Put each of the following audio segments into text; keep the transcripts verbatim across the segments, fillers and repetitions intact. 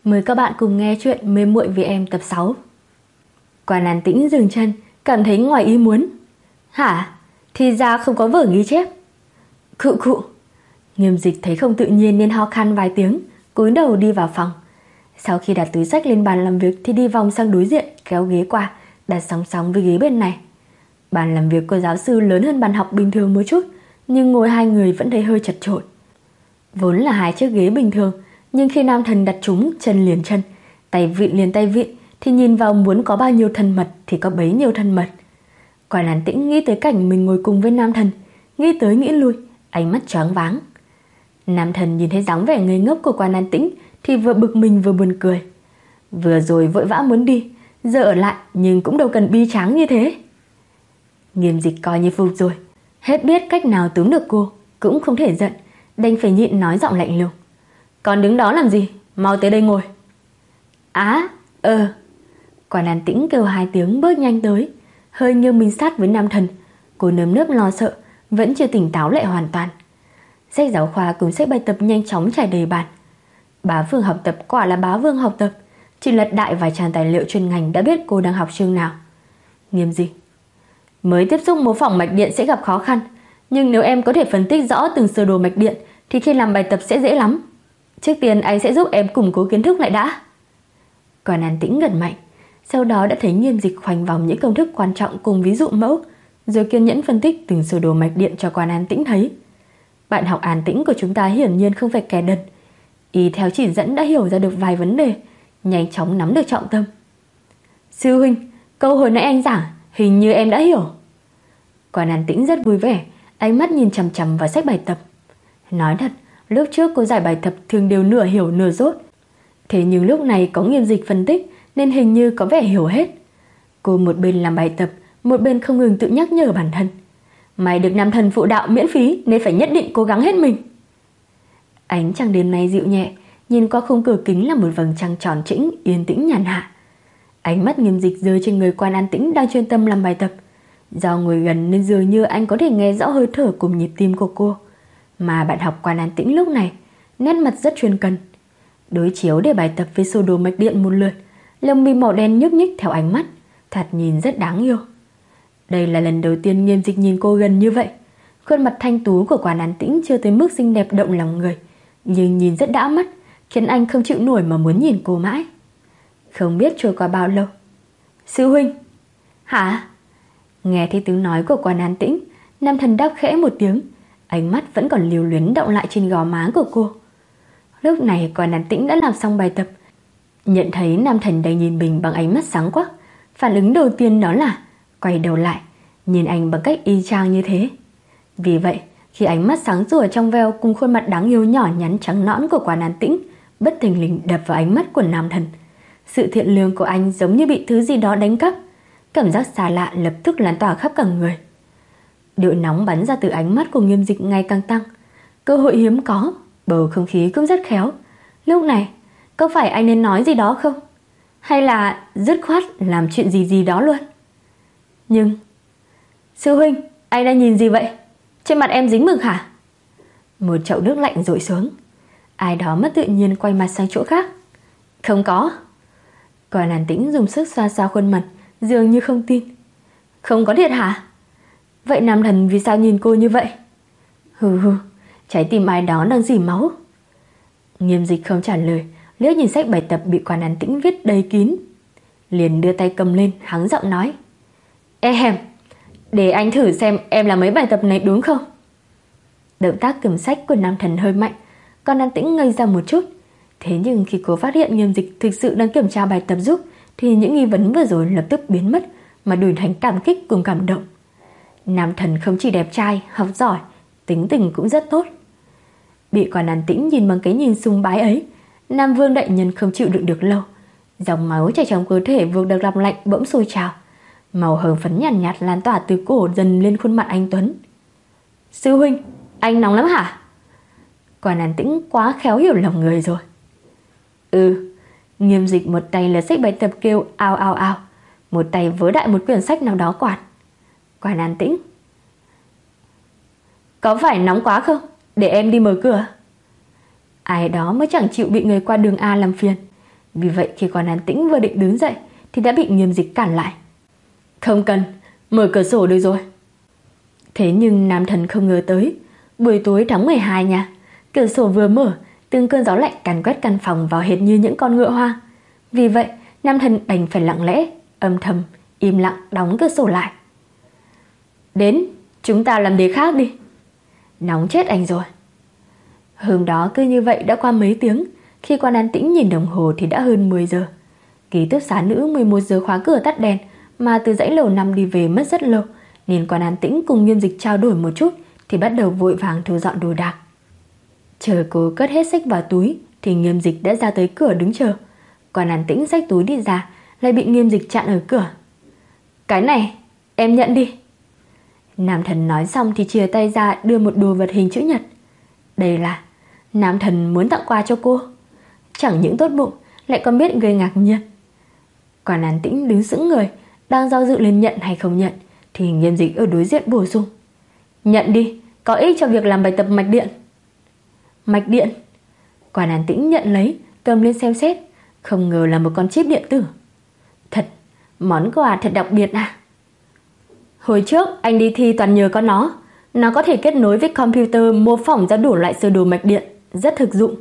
Mời các bạn cùng nghe chuyện Mê muội vì em tập sáu. Quan An Tĩnh dừng chân, cảm thấy ngoài ý muốn. Hả? Thì ra không có vở ghi chép. Khụ khụ. Nghiêm Dịch thấy không tự nhiên nên ho khan vài tiếng, cúi đầu đi vào phòng. Sau khi đặt túi sách lên bàn làm việc thì đi vòng sang đối diện, kéo ghế qua, đặt song song với ghế bên này. Bàn làm việc của giáo sư lớn hơn bàn học bình thường một chút, nhưng ngồi hai người vẫn thấy hơi chật chội. Vốn là hai chiếc ghế bình thường, nhưng khi Nam Thần đặt chúng chân liền chân, tay vịn liền tay vịn, thì nhìn vào muốn có bao nhiêu thân mật thì có bấy nhiêu thân mật. Quan An Tĩnh nghĩ tới cảnh mình ngồi cùng với Nam Thần, nghĩ tới nghĩ lui, ánh mắt choáng váng. Nam Thần nhìn thấy dáng vẻ ngây ngốc của Quan An Tĩnh thì vừa bực mình vừa buồn cười. Vừa rồi vội vã muốn đi, giờ ở lại nhưng cũng đâu cần bi tráng như thế. Nghiêm Dịch coi như phục rồi, hết biết cách nào túm được cô, cũng không thể giận, đành phải nhịn nói giọng lạnh lùng. Còn đứng đó làm gì? Mau tới đây ngồi. Á, ờ. Quan An Tĩnh kêu hai tiếng bước nhanh tới, hơi nghiêng mình sát với Nam Thần. Cô nơm nớp lo sợ, vẫn chưa tỉnh táo lại hoàn toàn. Sách giáo khoa cùng sách bài tập nhanh chóng trải đầy bàn. Bá Vương học tập quả là Bá Vương học tập, chỉ lật đại vài trang tài liệu chuyên ngành đã biết cô đang học chương nào. Nghiêm Dịch: mới tiếp xúc mô phỏng mạch điện sẽ gặp khó khăn, nhưng nếu em có thể phân tích rõ từng sơ đồ mạch điện thì khi làm bài tập sẽ dễ lắm. Trước tiên anh sẽ giúp em củng cố kiến thức lại đã. Quan An Tĩnh gật mạnh, sau đó đã thấy Nghiêm Dịch khoanh vòng những công thức quan trọng cùng ví dụ mẫu, rồi kiên nhẫn phân tích từng sơ đồ mạch điện cho Quan An Tĩnh thấy. Bạn học An Tĩnh của chúng ta hiển nhiên không phải kẻ đần, y theo chỉ dẫn đã hiểu ra được vài vấn đề, nhanh chóng nắm được trọng tâm. Sư huynh, câu hồi nãy anh giảng hình như em đã hiểu. Quan An Tĩnh rất vui vẻ, ánh mắt nhìn chằm chằm vào sách bài tập. Nói thật, lúc trước cô giải bài tập thường đều nửa hiểu nửa dốt, thế nhưng lúc này có Nghiêm Dịch phân tích nên hình như có vẻ hiểu hết. Cô một bên làm bài tập, một bên không ngừng tự nhắc nhở bản thân. Mày được Nam Thần phụ đạo miễn phí nên phải nhất định cố gắng hết mình. Ánh trăng đêm nay dịu nhẹ, nhìn qua khung cửa kính là một vầng trăng tròn trĩnh, yên tĩnh nhàn hạ. Ánh mắt Nghiêm Dịch rơi trên người Quan An Tĩnh đang chuyên tâm làm bài tập. Do ngồi gần nên dường như anh có thể nghe rõ hơi thở cùng nhịp tim của cô. Mà bạn học Quan An Tĩnh lúc này nét mặt rất chuyên cần. Đối chiếu để bài tập với sơ đồ mạch điện một lượt, lông mi màu đen nhúc nhích theo ánh mắt, thật nhìn rất đáng yêu. Đây là lần đầu tiên Nghiêm Dịch nhìn cô gần như vậy. Khuôn mặt thanh tú của Quan An Tĩnh chưa tới mức xinh đẹp động lòng người, nhưng nhìn rất đã mắt, khiến anh không chịu nổi mà muốn nhìn cô mãi. Không biết trôi qua bao lâu. Sư huynh. Hả? Nghe thấy tiếng nói của Quan An Tĩnh, Nam Thần đáp khẽ một tiếng, ánh mắt vẫn còn lưu luyến động lại trên gò má của cô. Lúc này Quan An Tĩnh đã làm xong bài tập, nhận thấy Nam Thần đang nhìn mình bằng ánh mắt sáng quắc. Phản ứng đầu tiên đó là quay đầu lại, nhìn anh bằng cách y chang như thế. Vì vậy, khi ánh mắt sáng sủa trong veo cùng khuôn mặt đáng yêu nhỏ nhắn trắng nõn của Quan An Tĩnh bất thình lình đập vào ánh mắt của Nam Thần, sự thiện lương của anh giống như bị thứ gì đó đánh cắp. Cảm giác xa lạ lập tức lan tỏa khắp cả người. Điệu nóng bắn ra từ ánh mắt của Nghiêm Dịch ngày càng tăng. Cơ hội hiếm có, bầu không khí cũng rất khéo. Lúc này, có phải anh nên nói gì đó không? Hay là dứt khoát làm chuyện gì gì đó luôn? Nhưng... Sư huynh, anh đang nhìn gì vậy? Trên mặt em dính mực hả? Một chậu nước lạnh rội xuống. Ai đó mất tự nhiên quay mặt sang chỗ khác. Không có. Quan An Tĩnh dùng sức xoa xoa khuôn mặt, dường như không tin. Không có thiệt hả? Vậy Nam Thần vì sao nhìn cô như vậy? Hừ hừ, trái tim ai đó đang dỉ máu. Nghiêm Dịch không trả lời, liếc nhìn sách bài tập bị Quan An Tĩnh viết đầy kín, liền đưa tay cầm lên, hắng giọng nói. Ê hèm, để anh thử xem em làm mấy bài tập này đúng không? Động tác cầm sách của Nam Thần hơi mạnh, Quan An Tĩnh ngây ra một chút. Thế nhưng khi cô phát hiện Nghiêm Dịch thực sự đang kiểm tra bài tập giúp, thì những nghi vấn vừa rồi lập tức biến mất, mà đổi thành cảm kích cùng cảm động. Nam Thần không chỉ đẹp trai, học giỏi, tính tình cũng rất tốt. Bị Quan An Tĩnh nhìn bằng cái nhìn sùng bái ấy, Nam Vương đại nhân không chịu đựng được lâu. Dòng máu chảy trong cơ thể vừa được lọc lạnh bỗng sôi trào, màu hồng phấn nhàn nhạt, nhạt lan tỏa từ cổ dần lên khuôn mặt anh tuấn. Sư huynh, anh nóng lắm hả? Quan An Tĩnh quá khéo hiểu lòng người rồi. Ừ. Nghiêm Dịch một tay lật sách bài tập kêu ao ao ao, một tay vớ đại một quyển sách nào đó quạt. Quan An Tĩnh. Có phải nóng quá không? Để em đi mở cửa. Ai đó mới chẳng chịu bị người qua đường A làm phiền. Vì vậy khi Quan An Tĩnh vừa định đứng dậy thì đã bị Nghiêm Dịch cản lại. Không cần, mở cửa sổ được rồi. Thế nhưng Nam Thần không ngờ tới, buổi tối tháng mười hai nha, cửa sổ vừa mở, từng cơn gió lạnh càn quét căn phòng vào hệt như những con ngựa hoang. Vì vậy, Nam Thần đành phải lặng lẽ, âm thầm, im lặng đóng cửa sổ lại. Đến, chúng ta làm đề khác đi. Nóng chết anh rồi. Hôm đó cứ như vậy đã qua mấy tiếng. Khi Quan An Tĩnh nhìn đồng hồ thì đã hơn mười giờ. Ký túc xá nữ mười một giờ khóa cửa tắt đèn, mà từ dãy lầu năm đi về mất rất lâu, nên Quan An Tĩnh cùng Nghiêm Dịch trao đổi một chút thì bắt đầu vội vàng thu dọn đồ đạc. Chờ cô cất hết sách vào túi thì Nghiêm Dịch đã ra tới cửa đứng chờ. Quan An Tĩnh xách túi đi ra, lại bị Nghiêm Dịch chặn ở cửa. Cái này, em nhận đi. Nam Thần nói xong thì chìa tay ra đưa một đồ vật hình chữ nhật. Đây là Nam Thần muốn tặng quà cho cô. Chẳng những tốt bụng, lại còn biết gây ngạc nhiên. Quan An Tĩnh đứng sững người, đang do dự lên nhận hay không nhận, thì Nghiêm Dịch ở đối diện bổ sung. Nhận đi, có ích cho việc làm bài tập mạch điện. Mạch điện? Quan An Tĩnh nhận lấy, cầm lên xem xét. Không ngờ là một con chip điện tử. Thật, món quà thật đặc biệt à. Hồi trước anh đi thi toàn nhờ có nó. Nó có thể kết nối với computer mô phỏng ra đủ loại sơ đồ mạch điện, rất thực dụng.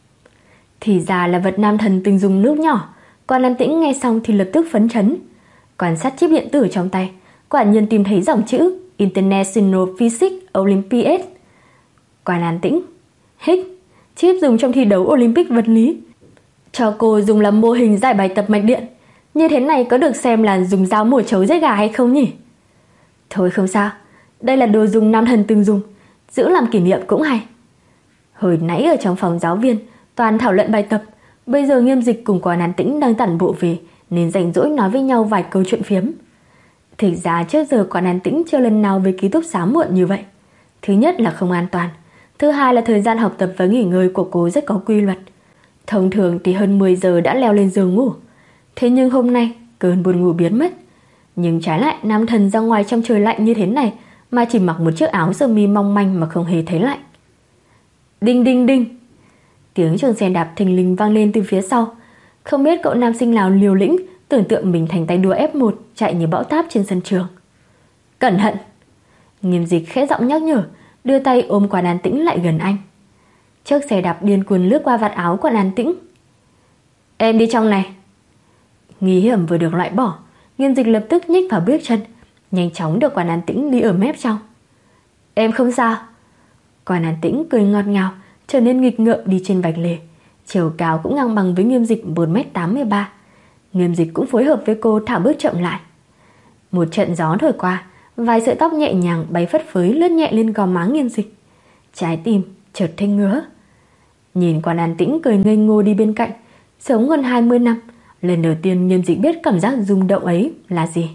Thì ra là vật Nam Thần từng dùng lúc nhỏ. Quan An Tĩnh nghe xong thì lập tức phấn chấn. Quan sát chip điện tử trong tay, quả nhiên tìm thấy dòng chữ International Physics Olympiad. Quan An Tĩnh, hích, chip dùng trong thi đấu Olympic vật lý. Cho cô dùng làm mô hình giải bài tập mạch điện. Như thế này có được xem là dùng dao mổ trấu giết gà hay không nhỉ? Thôi không sao, đây là đồ dùng Nam Thần từng dùng, giữ làm kỷ niệm cũng hay. Hồi nãy ở trong phòng giáo viên toàn thảo luận bài tập, bây giờ Nghiêm Dịch cùng Quan An Tĩnh đang tản bộ về, nên rảnh rỗi nói với nhau vài câu chuyện phiếm. Thực ra trước giờ Quan An Tĩnh chưa lần nào về ký túc xá muộn như vậy. Thứ nhất là không an toàn, thứ hai là thời gian học tập và nghỉ ngơi của cô rất có quy luật. Thông thường thì hơn mười giờ đã leo lên giường ngủ. Thế nhưng hôm nay cơn buồn ngủ biến mất. Nhưng trái lại Nam Thần ra ngoài trong trời lạnh như thế này mà chỉ mặc một chiếc áo sơ mi mong manh mà không hề thấy lạnh. Đinh đinh đinh. Tiếng chuông xe đạp thình lình vang lên từ phía sau. Không biết cậu nam sinh nào liều lĩnh tưởng tượng mình thành tay đua ép một chạy như bão táp trên sân trường. Cẩn thận. Nghiêm Dịch khẽ giọng nhắc nhở, đưa tay ôm Quan An Tĩnh lại gần anh. Chiếc xe đạp điên cuồng lướt qua vạt áo Quan An Tĩnh. Em đi trong này. Nghi hiểm vừa được loại bỏ, Nghiêm Dịch lập tức nhích vào bước chân, nhanh chóng được Quan An Tĩnh đi ở mép trong. Em không sao. Quan An Tĩnh cười ngọt ngào, trở nên nghịch ngợm đi trên vạch lề. Chiều cao cũng ngang bằng với Nghiêm Dịch một mét tám mươi ba. Nghiêm Dịch cũng phối hợp với cô thả bước chậm lại. Một trận gió thổi qua, vài sợi tóc nhẹ nhàng bay phất phới lướt nhẹ lên gò má Nghiêm Dịch. Trái tim chợt thấy ngứa. Nhìn Quan An Tĩnh cười ngây ngô đi bên cạnh, sống hơn hai mươi năm, lần đầu tiên Nghiêm Dịch biết cảm giác rung động ấy là gì.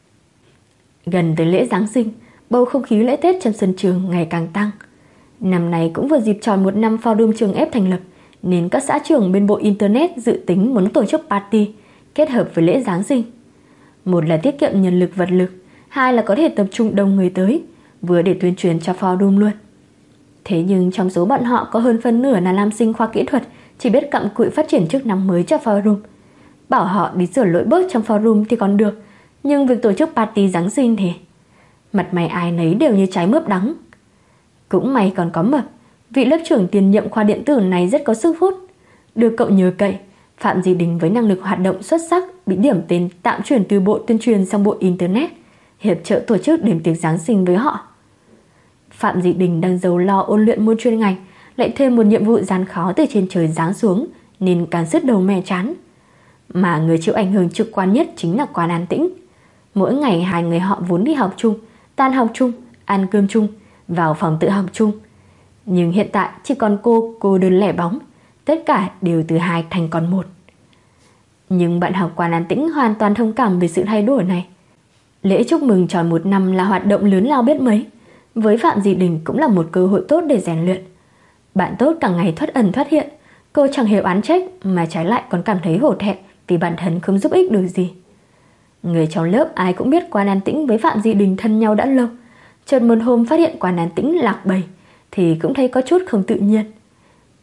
Gần tới lễ Giáng sinh, bầu không khí lễ Tết trong sân trường ngày càng tăng. Năm nay cũng vừa dịp tròn một năm forum trường ép thành lập, nên các xã trường bên bộ Internet dự tính muốn tổ chức party kết hợp với lễ Giáng sinh. Một là tiết kiệm nhân lực vật lực, hai là có thể tập trung đông người tới, vừa để tuyên truyền cho forum luôn. Thế nhưng trong số bọn họ có hơn phân nửa là nam sinh khoa kỹ thuật, chỉ biết cặm cụi phát triển chức năng mới cho forum. Bảo họ đi sửa lỗi bớt trong forum thì còn được, nhưng việc tổ chức party Giáng sinh thì mặt mày ai nấy đều như trái mướp đắng. Cũng may còn có Mập, vị lớp trưởng tiền nhiệm khoa điện tử này rất có sức hút. Được cậu nhờ cậy, Phạm Di Đình với năng lực hoạt động xuất sắc bị điểm tên tạm chuyển từ bộ tuyên truyền sang bộ Internet, hiệp trợ tổ chức đêm tiệc Giáng sinh với họ. Phạm Di Đình đang giàu lo ôn luyện môn chuyên ngành, lại thêm một nhiệm vụ gian khó từ trên trời giáng xuống, nên càng sứt đầu mẻ chán. Mà người chịu ảnh hưởng trực quan nhất chính là Quan An Tĩnh. Mỗi ngày hai người họ vốn đi học chung, tan học chung, ăn cơm chung, vào phòng tự học chung. Nhưng hiện tại chỉ còn cô, cô đơn lẻ bóng, tất cả đều từ hai thành còn một. Nhưng bạn học Quan An Tĩnh hoàn toàn thông cảm về sự thay đổi này. Lễ chúc mừng tròn một năm là hoạt động lớn lao biết mấy. Với Phạm Di Đình cũng là một cơ hội tốt để rèn luyện. Bạn tốt cả ngày thoát ẩn thoát hiện, cô chẳng hề oán trách mà trái lại còn cảm thấy hổ thẹn vì bản thân không giúp ích được gì. Người trong lớp ai cũng biết Quan An Tĩnh với Phạm Di Đình thân nhau đã lâu. Chợt một hôm phát hiện Quan An Tĩnh lạc bầy thì cũng thấy có chút không tự nhiên.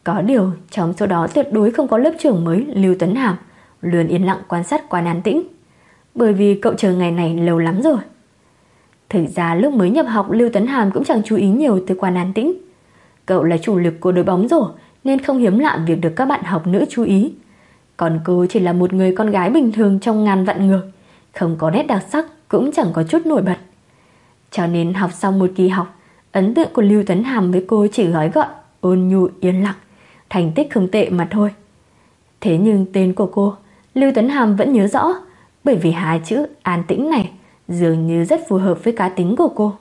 Có điều trong số đó tuyệt đối không có lớp trưởng mới Lưu Tuấn Hàm, luôn yên lặng quan sát Quan An Tĩnh, bởi vì cậu chờ ngày này lâu lắm rồi. Thực ra lúc mới nhập học, Lưu Tuấn Hàm cũng chẳng chú ý nhiều tới Quan An Tĩnh. Cậu là chủ lực của đội bóng rổ nên không hiếm lạ việc được các bạn học nữ chú ý. Còn cô chỉ là một người con gái bình thường trong ngàn vạn người, không có nét đặc sắc, cũng chẳng có chút nổi bật. Cho nên học xong một kỳ học, ấn tượng của Lưu Tuấn Hàm với cô chỉ gói gọn, ôn nhu yên lặng, thành tích không tệ mà thôi. Thế nhưng tên của cô, Lưu Tuấn Hàm vẫn nhớ rõ, bởi vì hai chữ An Tĩnh này dường như rất phù hợp với cá tính của cô.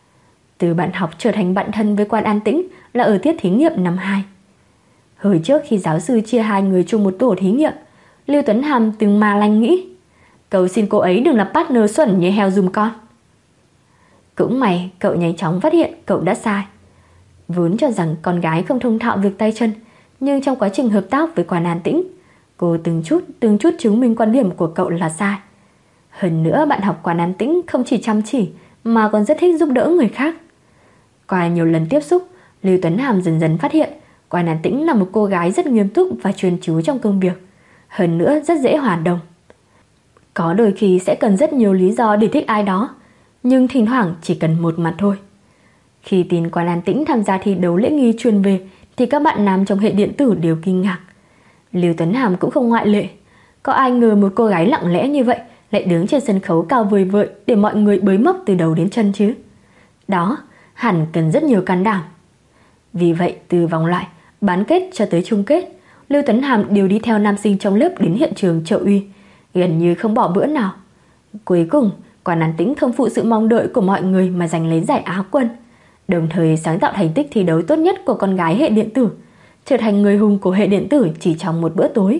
Từ bạn học trở thành bạn thân với Quan An Tĩnh là ở tiết thí nghiệm năm hai. Hồi trước khi giáo sư chia hai người chung một tổ thí nghiệm, Lưu Tuấn Hàm từng ma lanh nghĩ, cầu xin cô ấy đừng là partner xuẩn như heo dùm con. Cũng may cậu nhanh chóng phát hiện cậu đã sai. Vốn cho rằng con gái không thông thạo việc tay chân, nhưng trong quá trình hợp tác với Quan An Tĩnh, cô từng chút từng chút chứng minh quan điểm của cậu là sai. Hơn nữa bạn học Quan An Tĩnh không chỉ chăm chỉ mà còn rất thích giúp đỡ người khác. Qua nhiều lần tiếp xúc, Lưu Tuấn Hàm dần dần phát hiện Quan An Tĩnh là một cô gái rất nghiêm túc và chuyên chú trong công việc, hơn nữa rất dễ hòa đồng. Có đôi khi sẽ cần rất nhiều lý do để thích ai đó, nhưng thỉnh thoảng chỉ cần một mặt thôi. Khi tin Quan An Tĩnh tham gia thi đấu lễ nghi chuyên về thì các bạn nam trong hệ điện tử đều kinh ngạc. Lưu Tuấn Hàm cũng không ngoại lệ. Có ai ngờ một cô gái lặng lẽ như vậy lại đứng trên sân khấu cao vời vợi để mọi người bới móc từ đầu đến chân chứ? Đó hẳn cần rất nhiều can đảm. Vì vậy từ vòng loại, bán kết cho tới chung kết, Lưu Tuấn Hàm đều đi theo nam sinh trong lớp đến hiện trường trợ uy, gần như không bỏ bữa nào. Cuối cùng Quan An Tĩnh không phụ sự mong đợi của mọi người mà giành lấy giải Á quân, đồng thời sáng tạo thành tích thi đấu tốt nhất của con gái hệ điện tử, trở thành người hùng của hệ điện tử chỉ trong một bữa tối.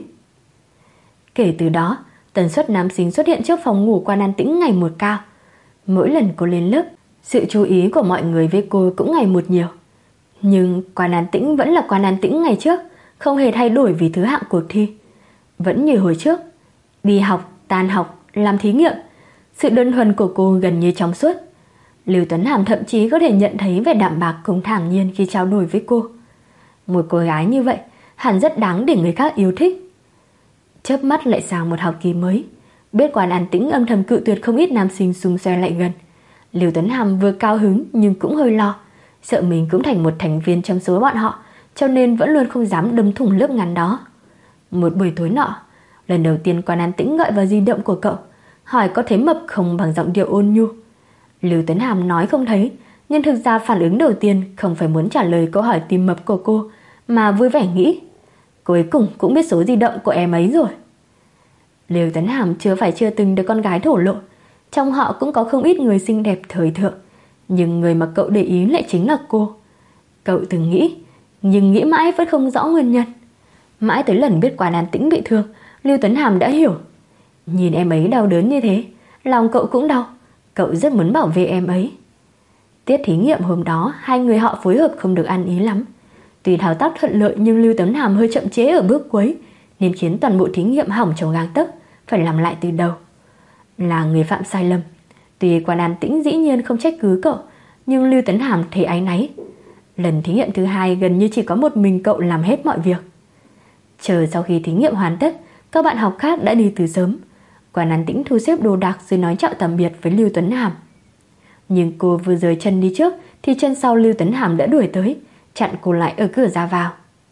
Kể từ đó, tần suất nam sinh xuất hiện trước phòng ngủ Quan An Tĩnh ngày một cao. Mỗi lần cô lên lớp, sự chú ý của mọi người với cô cũng ngày một nhiều. Nhưng Quan An Tĩnh vẫn là Quan An Tĩnh ngày trước, không hề thay đổi vì thứ hạng cuộc thi. Vẫn như hồi trước, đi học, tan học, làm thí nghiệm, sự đơn thuần của cô gần như trong suốt. Lưu Tuấn Hàm thậm chí có thể nhận thấy vẻ đạm bạc cùng thản nhiên khi trao đổi với cô. Một cô gái như vậy hẳn rất đáng để người khác yêu thích. Chớp mắt lại sang một học kỳ mới, biết Quan An Tĩnh âm thầm cự tuyệt không ít nam sinh xung xoe lại gần. Lưu Tuấn Hàm vừa cao hứng nhưng cũng hơi lo, sợ mình cũng thành một thành viên trong số bọn họ, cho nên vẫn luôn không dám đâm thủng lớp ngắn đó. Một buổi tối nọ, lần đầu tiên Quan An Tĩnh gọi vào di động của cậu, hỏi có thấy mập không bằng giọng điệu ôn nhu. Lưu Tuấn Hàm nói không thấy, nhưng thực ra phản ứng đầu tiên không phải muốn trả lời câu hỏi tìm mập của cô, mà vui vẻ nghĩ, cuối cùng cũng biết số di động của em ấy rồi. Lưu Tuấn Hàm chưa phải chưa từng được con gái thổ lộ, trong họ cũng có không ít người xinh đẹp thời thượng, nhưng người mà cậu để ý lại chính là cô. Cậu từng nghĩ, nhưng nghĩ mãi vẫn không rõ nguyên nhân. Mãi tới lần biết Quan An Tĩnh bị thương, Lưu Tuấn Hàm đã hiểu. Nhìn em ấy đau đớn như thế, lòng cậu cũng đau. Cậu rất muốn bảo vệ em ấy. Tiết thí nghiệm hôm đó, hai người họ phối hợp không được ăn ý lắm. Tuy thao tác thuận lợi nhưng Lưu Tuấn Hàm hơi chậm chế ở bước cuối, nên khiến toàn bộ thí nghiệm hỏng trong gang tấc, phải làm lại từ đầu. Là người phạm sai lầm. Tuy Quan An Tĩnh dĩ nhiên không trách cứ cậu, nhưng Lưu Tuấn Hàm thấy áy náy. Lần thí nghiệm thứ hai gần như chỉ có một mình cậu làm hết mọi việc. Chờ sau khi thí nghiệm hoàn tất, các bạn học khác đã đi từ sớm. Quan An Tĩnh thu xếp đồ đạc rồi nói chào tạm biệt với Lưu Tuấn Hàm. Nhưng cô vừa rời chân đi trước thì chân sau Lưu Tuấn Hàm đã đuổi tới, chặn cô lại ở cửa ra vào.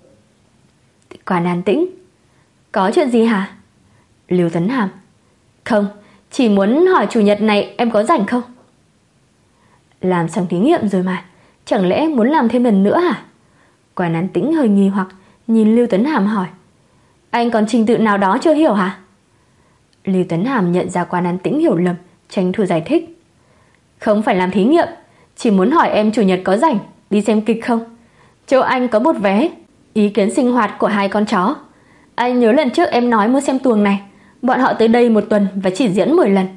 Quan An Tĩnh, có chuyện gì hả? Lưu Tuấn Hàm, không, chỉ muốn hỏi chủ nhật này em có rảnh không? Làm xong thí nghiệm rồi mà, chẳng lẽ muốn làm thêm lần nữa hả? Quan An Tĩnh hơi nghi hoặc nhìn Lưu Tuấn Hàm hỏi, anh còn trình tự nào đó chưa hiểu hả? Lưu Tuấn Hàm nhận ra Quan An Tĩnh hiểu lầm, tranh thủ giải thích, không phải làm thí nghiệm, chỉ muốn hỏi em chủ nhật có rảnh đi xem kịch không? Chỗ anh có một vé, ý kiến sinh hoạt của hai con chó. Anh nhớ lần trước em nói muốn xem tuồng này, bọn họ tới đây một tuần và chỉ diễn mười lần.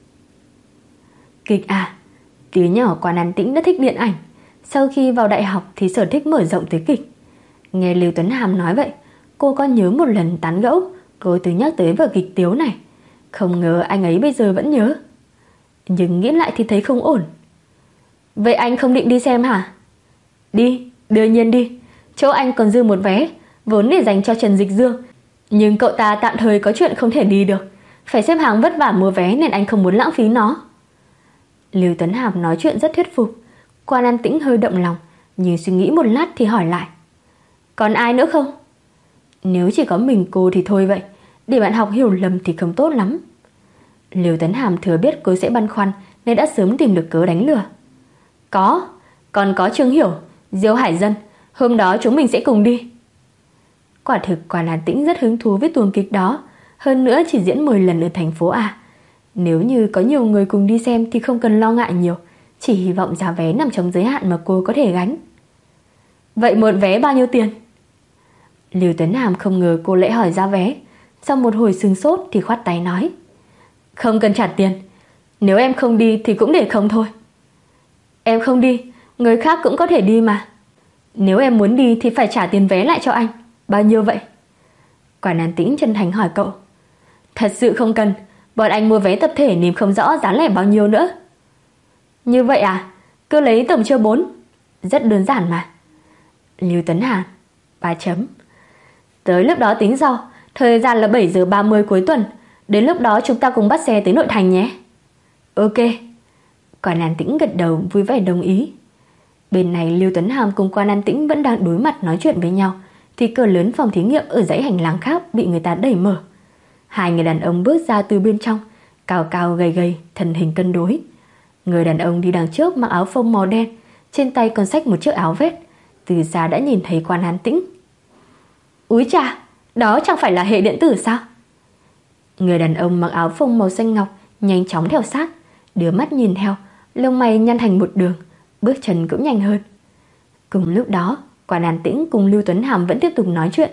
Kịch à? Từ nhỏ Quan An Tĩnh đã thích điện ảnh, sau khi vào đại học thì sở thích mở rộng tới kịch. Nghe Lưu Tuấn Hàm nói vậy, cô có nhớ một lần tán gẫu, cô từng nhắc tới vở kịch Tiếu này. Không ngờ anh ấy bây giờ vẫn nhớ. Nhưng nghĩ lại thì thấy không ổn. Vậy anh không định đi xem hả? Đi, đương nhiên đi. Chỗ anh còn dư một vé, vốn để dành cho Trần Dịch Dương, nhưng cậu ta tạm thời có chuyện không thể đi được, phải xếp hàng vất vả mua vé nên anh không muốn lãng phí nó. Lưu Tuấn Hàm nói chuyện rất thuyết phục. Quan An Tĩnh hơi động lòng, nhưng suy nghĩ một lát thì hỏi lại: Còn ai nữa không? Nếu chỉ có mình cô thì thôi vậy, để bạn học hiểu lầm thì không tốt lắm. Lưu Tuấn Hàm thừa biết cô sẽ băn khoăn nên đã sớm tìm được cớ đánh lừa. Có, còn có Trương Hiểu, Diêu Hải Dân, hôm đó chúng mình sẽ cùng đi. Quả thực Quan An Tĩnh rất hứng thú với tuồng kịch đó, hơn nữa chỉ diễn mười lần ở thành phố A. Nếu như có nhiều người cùng đi xem thì không cần lo ngại nhiều, chỉ hy vọng giá vé nằm trong giới hạn mà cô có thể gánh. Vậy một vé bao nhiêu tiền? Lưu Tuấn Hàm không ngờ cô lại hỏi giá vé, sau một hồi sừng sốt thì khoát tay nói: Không cần trả tiền, nếu em không đi thì cũng để không thôi. Em không đi, người khác cũng có thể đi mà. Nếu em muốn đi thì phải trả tiền vé lại cho anh. Bao nhiêu vậy? Quan An Tĩnh chân thành hỏi cậu. Thật sự không cần, bọn anh mua vé tập thể nên không rõ giá lẻ bao nhiêu nữa. Như vậy à? Cứ lấy tổng chia bốn. Rất đơn giản mà. Lưu Tuấn Hàm: ba chấm. Tới lúc đó tính sau, thời gian là bảy giờ ba mươi cuối tuần, đến lúc đó chúng ta cùng bắt xe tới nội thành nhé. Ok. Quan An Tĩnh gật đầu vui vẻ đồng ý. Bên này Lưu Tuấn Hàm cùng Quan An Tĩnh vẫn đang đối mặt nói chuyện với nhau thì cửa lớn phòng thí nghiệm ở dãy hành lang khác bị người ta đẩy mở. Hai người đàn ông bước ra từ bên trong, cao cao gầy gầy, thân hình cân đối. Người đàn ông đi đằng trước mặc áo phông màu đen, trên tay còn xách một chiếc áo vest, từ xa đã nhìn thấy Quan An Tĩnh. Úi chà, đó chẳng phải là hệ điện tử sao? Người đàn ông mặc áo phông màu xanh ngọc nhanh chóng theo sát, đưa mắt nhìn theo, lông mày nhăn thành một đường, bước chân cũng nhanh hơn. Cùng lúc đó, Quan An Tĩnh cùng Lưu Tuấn Hàm vẫn tiếp tục nói chuyện.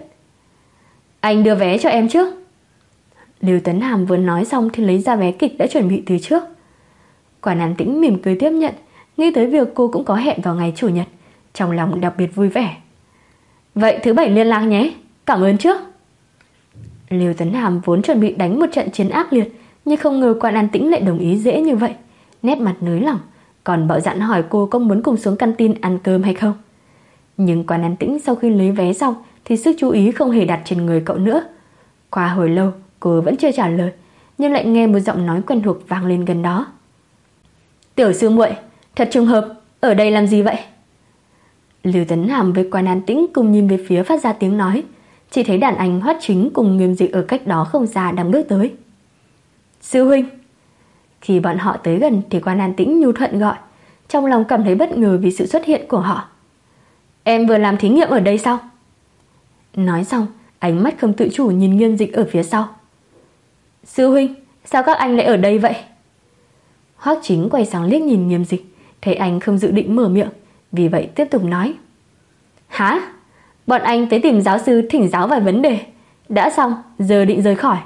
Anh đưa vé cho em trước. Lưu Tuấn Hàm vừa nói xong thì lấy ra vé kịch đã chuẩn bị từ trước. Quan An Tĩnh mỉm cười tiếp nhận, nghĩ tới việc cô cũng có hẹn vào ngày chủ nhật, trong lòng đặc biệt vui vẻ. Vậy thứ bảy liên lạc nhé, cảm ơn trước. Lưu Tuấn Hàm vốn chuẩn bị đánh một trận chiến ác liệt, nhưng không ngờ Quan An Tĩnh lại đồng ý dễ như vậy, nét mặt nới lỏng, còn bạo dạn hỏi cô có muốn cùng xuống căng tin ăn cơm hay không. Nhưng Quan An Tĩnh sau khi lấy vé xong thì sức chú ý không hề đặt trên người cậu nữa. Qua hồi lâu cô vẫn chưa trả lời, nhưng lại nghe một giọng nói quen thuộc vang lên gần đó. Tiểu sư muội, thật trùng hợp, ở đây làm gì vậy? Lưu Tuấn Hàm với Quan An Tĩnh cùng nhìn về phía phát ra tiếng nói, chỉ thấy đàn anh Hoát Chính cùng Nghiêm Dịch ở cách đó không xa đang bước tới. Sư huynh. Khi bọn họ tới gần thì Quan An Tĩnh nhu thuận gọi, trong lòng cảm thấy bất ngờ vì sự xuất hiện của họ. Em vừa làm thí nghiệm ở đây sao? Nói xong, ánh mắt không tự chủ nhìn Nghiêm Dịch ở phía sau. Sư huynh, sao các anh lại ở đây vậy? Hoắc Chính quay sang liếc nhìn Nghiêm Dịch, thấy anh không dự định mở miệng, vì vậy tiếp tục nói. Hả? Bọn anh tới tìm giáo sư thỉnh giáo vài vấn đề. Đã xong, giờ định rời khỏi.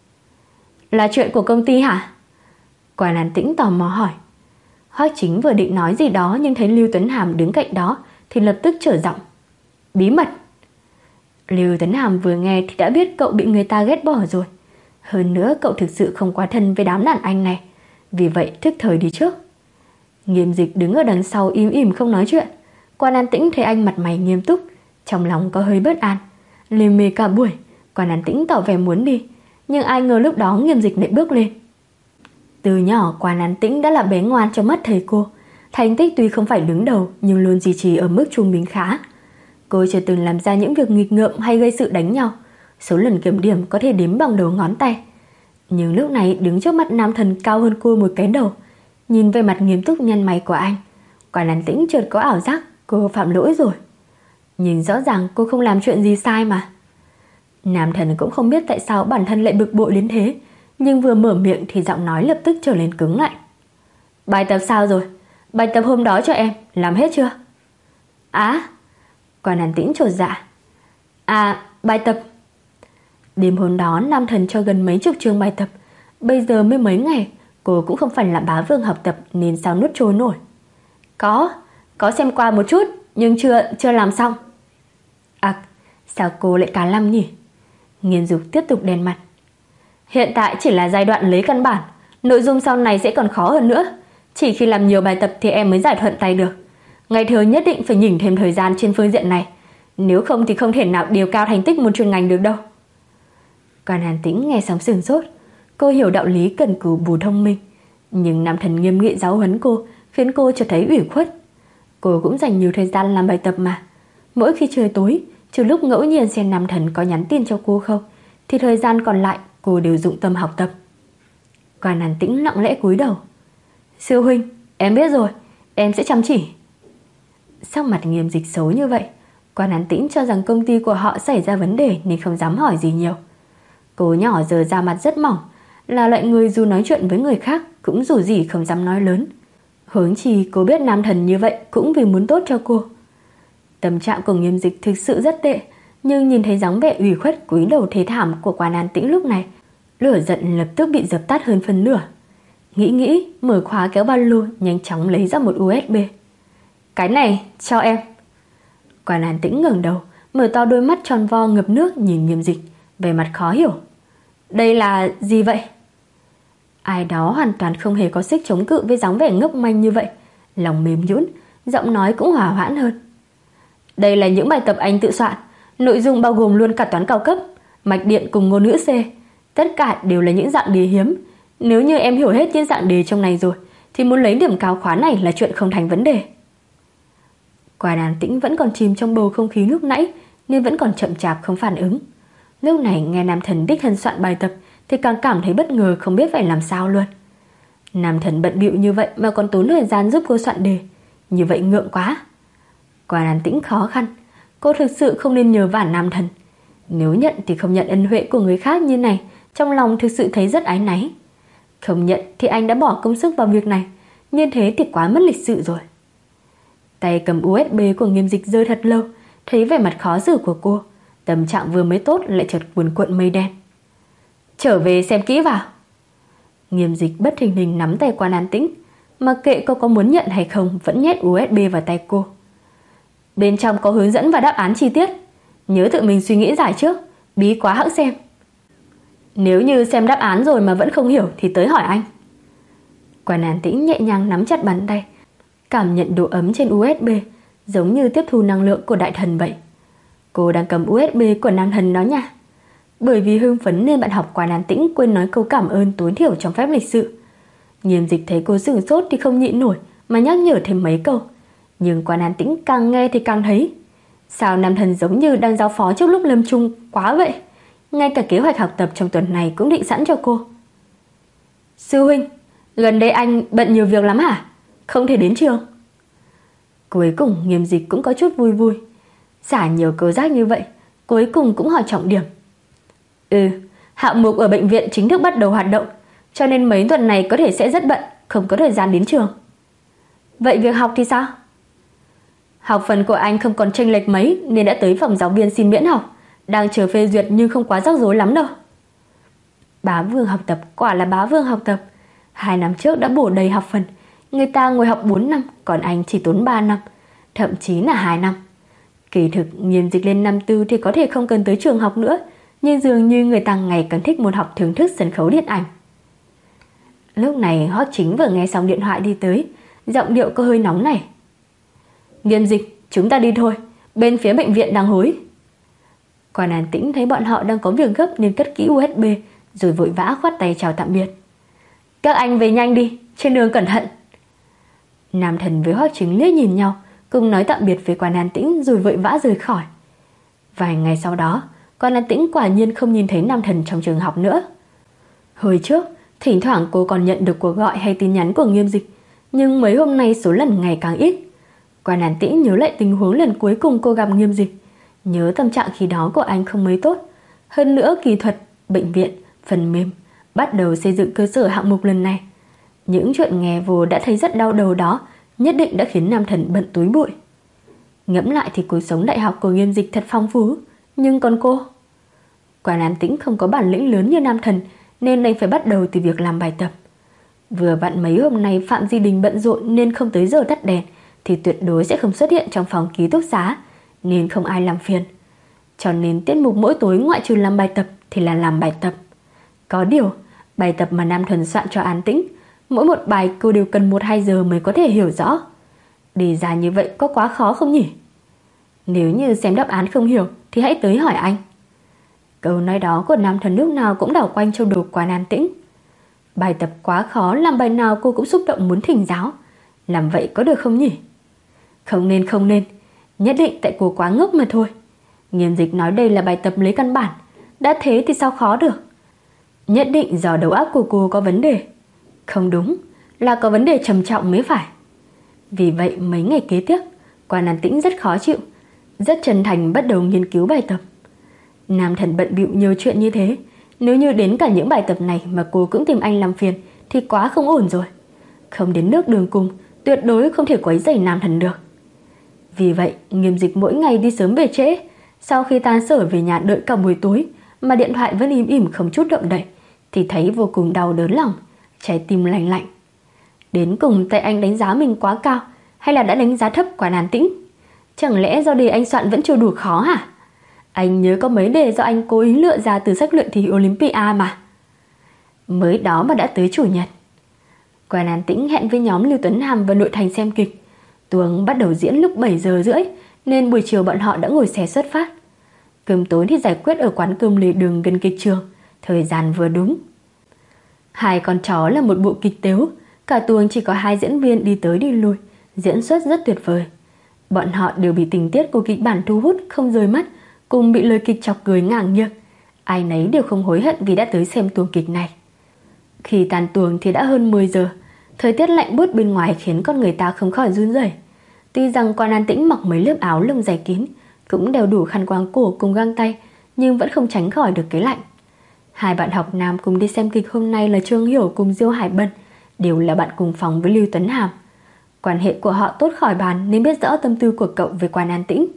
Là chuyện của công ty hả? Quan An Tĩnh tò mò hỏi. Hoắc Chính vừa định nói gì đó nhưng thấy Lưu Tuấn Hàm đứng cạnh đó thì lập tức trở giọng. Bí mật. Lưu Tuấn Hàm vừa nghe thì đã biết cậu bị người ta ghét bỏ rồi. Hơn nữa cậu thực sự không quá thân với đám đàn anh này, vì vậy thức thời đi trước. Nghiêm Dịch đứng ở đằng sau im ỉm không nói chuyện. Quan An Tĩnh thấy anh mặt mày nghiêm túc, trong lòng có hơi bất an. Lề mề cả buổi, Quan An Tĩnh tỏ vẻ muốn đi, nhưng ai ngờ lúc đó Nghiêm Dịch lại bước lên. Từ nhỏ Quan An Tĩnh đã là bé ngoan trong mắt thầy cô. Thành tích tuy không phải đứng đầu nhưng luôn duy trì ở mức trung bình khá. Cô chưa từng làm ra những việc nghịch ngợm hay gây sự đánh nhau, số lần kiểm điểm có thể đếm bằng đầu ngón tay. Nhưng lúc này đứng trước mặt nam thần cao hơn cô một cái đầu, nhìn về mặt nghiêm túc nhăn mày của anh, Quan An Tĩnh chợt có ảo giác cô phạm lỗi rồi. Nhìn rõ ràng cô không làm chuyện gì sai mà. Nam thần cũng không biết tại sao bản thân lại bực bội đến thế, nhưng vừa mở miệng thì giọng nói lập tức trở nên cứng lại. Bài tập sao rồi? Bài tập hôm đó cho em, làm hết chưa? Á, Quan An Tĩnh chột dạ. À, bài tập. Đêm hôm đó nam thần cho gần mấy chục chương bài tập, bây giờ mới mấy ngày, cô cũng không phải là bá vương học tập nên sao nuốt trôi nổi. Có, có xem qua một chút, nhưng chưa chưa làm xong. À, sao cô lại cá lăm nhỉ? Nghiên Dục tiếp tục đèn mặt. Hiện tại chỉ là giai đoạn lấy căn bản, nội dung sau này sẽ còn khó hơn nữa. Chỉ khi làm nhiều bài tập thì em mới giải thuận tay được. Ngày thường nhất định phải nhỉnh thêm thời gian trên phương diện này. Nếu không thì không thể nào đề cao thành tích môn chuyên ngành được đâu. Quan An Tĩnh nghe xong sửng sốt. Cô hiểu đạo lý cần cù bù thông minh, nhưng Nam Thần nghiêm nghị giáo huấn cô khiến cô chợt thấy ủy khuất. Cô cũng dành nhiều thời gian làm bài tập mà. Mỗi khi trời tối, trừ lúc ngẫu nhiên xem Nam Thần có nhắn tin cho cô không, thì thời gian còn lại cô đều dụng tâm học tập. Quan An Tĩnh lặng lẽ cúi đầu. Sư huynh, em biết rồi, em sẽ chăm chỉ. Sắc mặt Nghiêm Dịch xấu như vậy, Quan An Tĩnh cho rằng công ty của họ xảy ra vấn đề nên không dám hỏi gì nhiều. Cô nhỏ giờ da mặt rất mỏng, là loại người dù nói chuyện với người khác cũng dù gì không dám nói lớn. Huống chi cô biết Nam Thần như vậy cũng vì muốn tốt cho cô. Tâm trạng của Nghiêm Dịch thực sự rất tệ, nhưng nhìn thấy dáng vẻ ủy khuất cúi đầu thê thảm của Quan An Tĩnh lúc này, lửa giận lập tức bị dập tắt hơn phân nửa. Nghĩ nghĩ, mở khóa kéo ba lô, nhanh chóng lấy ra một u ét bê. Cái này, cho em. Quan An Tĩnh ngẩng đầu, mở to đôi mắt tròn vo ngập nước nhìn Nghiêm Dịch, vẻ mặt khó hiểu. Đây là gì vậy? Ai đó hoàn toàn không hề có sức chống cự với dáng vẻ ngốc manh như vậy, lòng mềm nhũn, giọng nói cũng hòa hoãn hơn. Đây là những bài tập anh tự soạn, nội dung bao gồm luôn cả toán cao cấp, mạch điện cùng ngôn ngữ C. Tất cả đều là những dạng đề hiếm. Nếu như em hiểu hết những dạng đề trong này rồi, thì muốn lấy điểm cao khóa này là chuyện không thành vấn đề. Quan An Tĩnh vẫn còn chìm trong bầu không khí lúc nãy, nên vẫn còn chậm chạp không phản ứng. Lúc này nghe Nam Thần đích thân soạn bài tập thì càng cảm thấy bất ngờ, không biết phải làm sao luôn. Nam Thần bận bịu như vậy mà còn tốn thời gian giúp cô soạn đề, như vậy ngượng quá. Quan An Tĩnh khó khăn. Cô thực sự không nên nhờ vả Nam Thần. Nếu nhận thì không nhận ân huệ của người khác như này, trong lòng thực sự thấy rất áy náy. Không nhận thì anh đã bỏ công sức vào việc này, như thế thì quá mất lịch sự rồi. Tay cầm u ét bê của Nghiêm Dịch rơi thật lâu, thấy vẻ mặt khó xử của cô, tâm trạng vừa mới tốt lại chợt cuồn cuộn mây đen. Trở về xem kỹ vào. Nghiêm Dịch bất thình lình nắm tay Quan An Tĩnh, mặc kệ cô có muốn nhận hay không vẫn nhét u ét bê vào tay cô. Bên trong có hướng dẫn và đáp án chi tiết, nhớ tự mình suy nghĩ giải trước, bí quá hẵng xem. Nếu như xem đáp án rồi mà vẫn không hiểu thì tới hỏi anh. Quan An Tĩnh nhẹ nhàng nắm chặt bàn tay, cảm nhận độ ấm trên u ét bê, giống như tiếp thu năng lượng của đại thần vậy. Cô đang cầm u ét bê của Nam Thần đó nha. Bởi vì hưng phấn nên bạn học Quan An Tĩnh quên nói câu cảm ơn tối thiểu trong phép lịch sự. Nghiêm Dịch thấy cô sửng sốt thì không nhịn nổi mà nhắc nhở thêm mấy câu, nhưng Quan An Tĩnh càng nghe thì càng thấy sao Nam Thần giống như đang giao phó trước lúc lâm chung quá vậy. Ngay cả kế hoạch học tập trong tuần này cũng định sẵn cho cô. Sư huynh, gần đây anh bận nhiều việc lắm hả? Không thể đến trường? Cuối cùng Nghiêm Dịch cũng có chút vui vui. Xả nhiều câu giác như vậy, cuối cùng cũng hỏi trọng điểm. Ừ, hạng mục ở bệnh viện chính thức bắt đầu hoạt động, cho nên mấy tuần này có thể sẽ rất bận, không có thời gian đến trường. Vậy việc học thì sao? Học phần của anh không còn chênh lệch mấy nên đã tới phòng giáo viên xin miễn học, đang chờ phê duyệt nhưng không quá rắc rối lắm đâu. Bá vương học tập quả là bá vương học tập. Hai năm trước đã bổ đầy học phần, người ta ngồi học bốn năm, còn anh chỉ tốn ba năm, thậm chí là hai năm. Kỳ thực Nghiêm Dịch lên năm tư thì có thể không cần tới trường học nữa, nhưng dường như người ta ngày càng thích môn học thưởng thức sân khấu điện ảnh. Lúc này Hoắc Chính vừa nghe xong điện thoại đi tới, giọng điệu có hơi nóng này. Nghiêm Dịch, chúng ta đi thôi, bên phía bệnh viện đang hối. Quan An Tĩnh thấy bọn họ đang có việc gấp nên cất kỹ u ét bê rồi vội vã khoát tay chào tạm biệt. Các anh về nhanh đi, trên đường cẩn thận. Nam Thần với Hoắc Chính liếc nhìn nhau, cùng nói tạm biệt với Quan An Tĩnh rồi vội vã rời khỏi. Vài ngày sau đó, Quan An Tĩnh quả nhiên không nhìn thấy Nam Thần trong trường học nữa. Hồi trước, thỉnh thoảng cô còn nhận được cuộc gọi hay tin nhắn của Nghiêm Dịch, nhưng mấy hôm nay số lần ngày càng ít. Quan An Tĩnh nhớ lại tình huống lần cuối cùng cô gặp Nghiêm Dịch, nhớ tâm trạng khi đó của anh không mấy tốt. Hơn nữa kỹ thuật, bệnh viện, phần mềm bắt đầu xây dựng cơ sở hạng mục lần này. Những chuyện nghe vô đã thấy rất đau đầu đó nhất định đã khiến Nam Thần bận túi bụi. Ngẫm lại thì cuộc sống đại học của Nghiêm Dịch thật phong phú, nhưng còn cô? Quan An Tĩnh không có bản lĩnh lớn như Nam Thần nên đành phải bắt đầu từ việc làm bài tập. Vừa vặn mấy hôm nay Phạm Di Đình bận rộn nên không tới giờ tắt đèn thì tuyệt đối sẽ không xuất hiện trong phòng ký túc xá, nên không ai làm phiền. Cho nên tiết mục mỗi tối ngoại trừ làm bài tập thì là làm bài tập. Có điều, bài tập mà Nam Thần soạn cho An Tĩnh, mỗi một bài cô đều cần một hai giờ mới có thể hiểu rõ. Đề ra như vậy có quá khó không nhỉ? Nếu như xem đáp án không hiểu thì hãy tới hỏi anh. Câu nói đó của Nam Thần lúc nào cũng đảo quanh trong đầu Quan An Tĩnh. Bài tập quá khó, làm bài nào cô cũng xúc động muốn thỉnh giáo. Làm vậy có được không nhỉ? Không nên không nên, nhất định tại cô quá ngốc mà thôi. Nghiêm Dịch nói đây là bài tập lấy căn bản, đã thế thì sao khó được? Nhất định do đầu óc của cô có vấn đề. Không đúng, là có vấn đề trầm trọng mới phải. Vì vậy mấy ngày kế tiếp, Quan An Tĩnh rất khó chịu, rất chân thành bắt đầu nghiên cứu bài tập. Nam Thần bận bịu nhiều chuyện như thế, nếu như đến cả những bài tập này mà cô cũng tìm anh làm phiền thì quá không ổn rồi. Không đến nước đường cùng, tuyệt đối không thể quấy rầy Nam Thần được. Vì vậy, Nghiêm Dịch mỗi ngày đi sớm về trễ, sau khi tan sở về nhà đợi cả buổi tối mà điện thoại vẫn im ỉm không chút động đậy thì thấy vô cùng đau đớn lòng, trái tim lạnh lạnh. Đến cùng tại anh đánh giá mình quá cao hay là đã đánh giá thấp Quan An Tĩnh? Chẳng lẽ do đề anh soạn vẫn chưa đủ khó hả? Anh nhớ có mấy đề do anh cố ý lựa ra từ sách luyện thi Olympia mà. Mới đó mà đã tới chủ nhật. Quan An Tĩnh hẹn với nhóm Lưu Tuấn Hàm vào nội thành xem kịch. Tuồng bắt đầu diễn lúc bảy giờ rưỡi nên buổi chiều bọn họ đã ngồi xe xuất phát. Cơm tối thì giải quyết ở quán cơm lề đường gần kịch trường, thời gian vừa đúng. Hai con chó là một bộ kịch tếu, cả tuồng chỉ có hai diễn viên đi tới đi lui, diễn xuất rất tuyệt vời. Bọn họ đều bị tình tiết của kịch bản thu hút không rời mắt, cùng bị lời kịch chọc cười ngang nghiêng. Ai nấy đều không hối hận vì đã tới xem tuồng kịch này. Khi tàn tuồng thì đã hơn mười giờ, thời tiết lạnh buốt bên ngoài khiến con người ta không khỏi run rẩy. Tuy rằng Quan An Tĩnh mặc mấy lớp áo lông dày kín, cũng đều đủ khăn quàng cổ cùng găng tay, nhưng vẫn không tránh khỏi được cái lạnh. Hai bạn học nam cùng đi xem kịch hôm nay là Trương Hiểu cùng Diêu Hải Bân, đều là bạn cùng phòng với Lưu Tuấn Hàm. Quan hệ của họ tốt khỏi bàn nên biết rõ tâm tư của cậu về Quan An Tĩnh.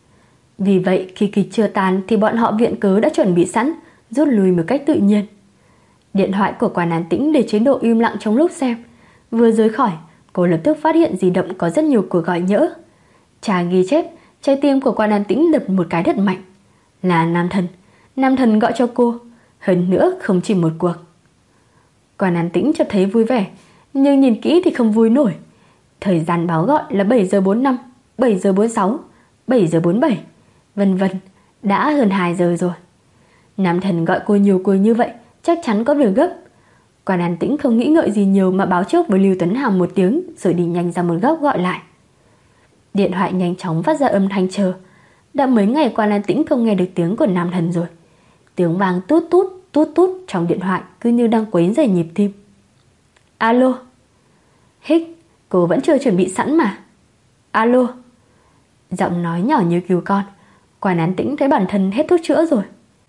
Vì vậy khi kịch chưa tàn thì bọn họ viện cớ đã chuẩn bị sẵn, rút lui một cách tự nhiên. Điện thoại của Quan An Tĩnh để chế độ im lặng trong lúc xem. Vừa rời khỏi, cô lập tức phát hiện di động có rất nhiều cuộc gọi nhỡ. Tra ghi chép, trái tim của Quan An Tĩnh đập một cái thật mạnh. Là Nam Thần. Nam Thần gọi cho cô. Hơn nữa không chỉ một cuộc. Quan An Tĩnh chợt thấy vui vẻ, nhưng nhìn kỹ thì không vui nổi. Thời gian báo gọi là bảy giờ bốn mươi lăm, bảy giờ bốn mươi sáu, bảy giờ bốn mươi bảy, vân vân, đã hơn hai giờ rồi. Nam Thần gọi cô nhiều cuộc như vậy, chắc chắn có việc gấp. Quan An Tĩnh không nghĩ ngợi gì nhiều mà báo trước với Lưu Tuấn Hàm một tiếng rồi đi nhanh ra một góc gọi lại. Điện thoại nhanh chóng phát ra âm thanh chờ. Đã mấy ngày Quan An Tĩnh không nghe được tiếng của Nam Thần rồi. Tiếng vang tút tút, tút tút trong điện thoại cứ như đang quấy rầy nhịp tim. Alo. Hích, cô vẫn chưa chuẩn bị sẵn mà. Alo. Giọng nói nhỏ như cứu con. Quan An Tĩnh thấy bản thân hết thuốc chữa rồi.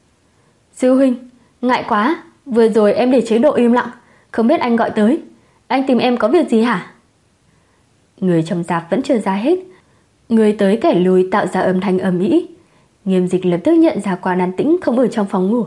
Sư huynh, ngại quá, vừa rồi em để chế độ im lặng, không biết anh gọi tới. Anh tìm em có việc gì hả? Người trong rạp vẫn chưa ra hết. Người tới kẻ lui tạo ra âm thanh ầm ĩ. Nghiêm Dịch lập tức nhận ra Quan An Tĩnh không ở trong phòng ngủ.